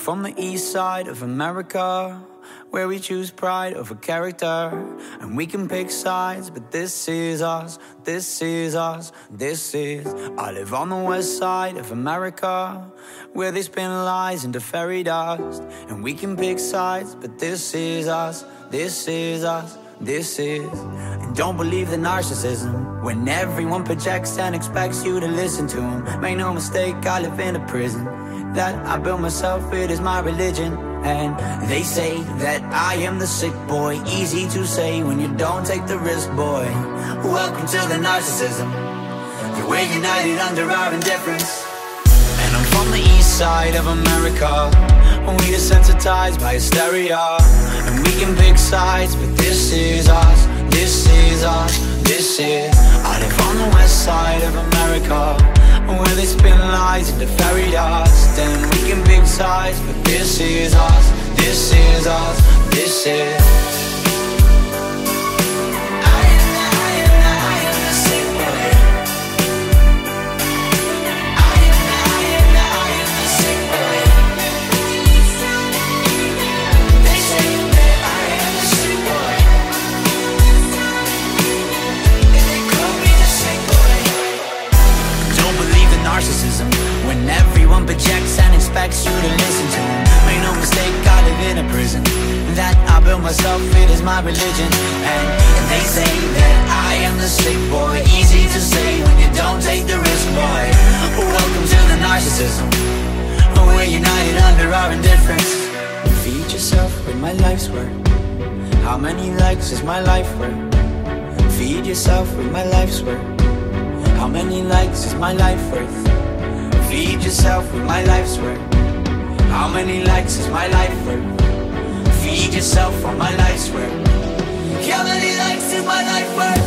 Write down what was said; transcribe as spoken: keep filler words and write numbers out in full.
from the east side of America, where we choose pride over character. And we can pick sides, but this is us, this is us, this is. I live on the west side of America, where they spin lies into fairy dust. And we can pick sides, but this is us, this is us, this is. And don't believe the narcissism, when everyone projects and expects you to listen to them. Make no mistake, I live in a prison that I built myself, it is my religion. And they say that I am the sick boy, easy to say when you don't take the risk, boy. Welcome to the narcissism, we're united under our indifference. And I'm from the east side of America, we desensitized by hysteria. And we can pick sides, but this is us, this is us, this is. I live on the west side of America, where they spin lies into fairy dust. And we can pick sides, but this is us, this is us, this is. When everyone projects and expects you to listen to them. Make no mistake, I live in a prison that I built myself, it is my religion. And they say that I am the sick boy, easy to say when you don't take the risk, boy. Welcome to the narcissism, we're united under our indifference. Feed yourself with my life's work. How many likes is my life worth? Feed yourself with my life's work. How many likes is my life worth? Feed yourself with my life's work. How many likes is my life worth? Feed yourself on my life's work. How many likes is my life worth?